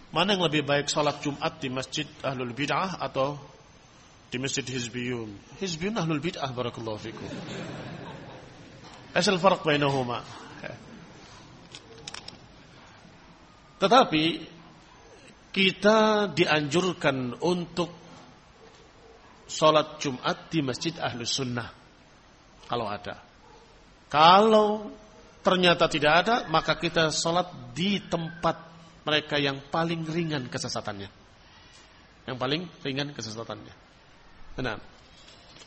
Mana yang lebih baik sholat Jumat di masjid Ahlul Bid'ah atau di masjid Hizbiyun? Hizbiyun Ahlul Bid'ah, barakallahu fikum. Asal farq bainahuma. Tetapi kita dianjurkan untuk sholat Jumat di masjid Ahlus Sunnah kalau ada. Kalau ternyata tidak ada, maka kita sholat di tempat mereka yang paling ringan kesesatannya. Yang paling ringan kesesatannya. Benar.